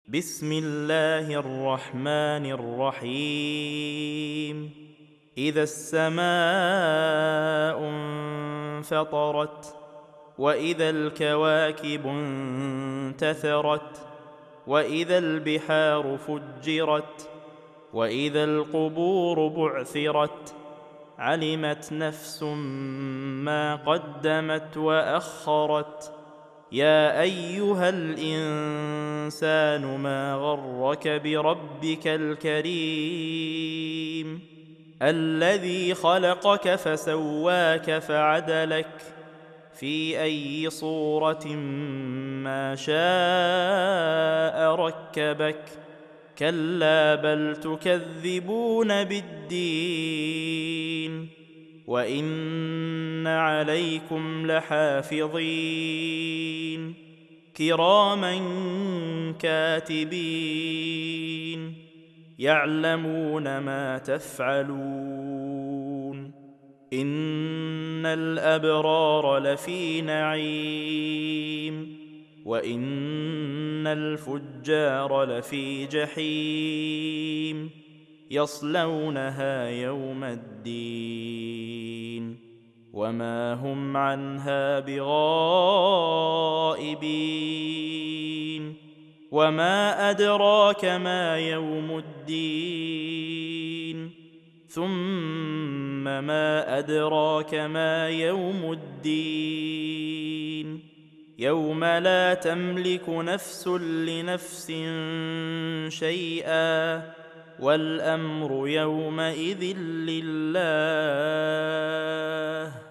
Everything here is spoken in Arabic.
بسم الله الرحمن الرحيم. إذا السماء انفطرت، وإذا الكواكب انتثرت، وإذا البحار فجرت، وإذا القبور بعثرت، علمت نفس ما قدمت وأخرت. يا أيها الإنسان ما غرك بربك الكريم الذي خلقك فسواك فعدلك في أي صورة ما شاء ركبك. كلا بل تكذبون بالدين، وإن عليكم لحافظين كراما كاتبين يعلمون ما تفعلون. إن الأبرار لفي نعيم، وإن الفجار لفي جحيم يصلونها يوم الدين وما هم عنها بغائبين. وما أدراك ما يوم الدين، ثم ما أدراك ما يوم الدين. يوم لا تملك نفس لنفس شيئا، والأمر يومئذ لله.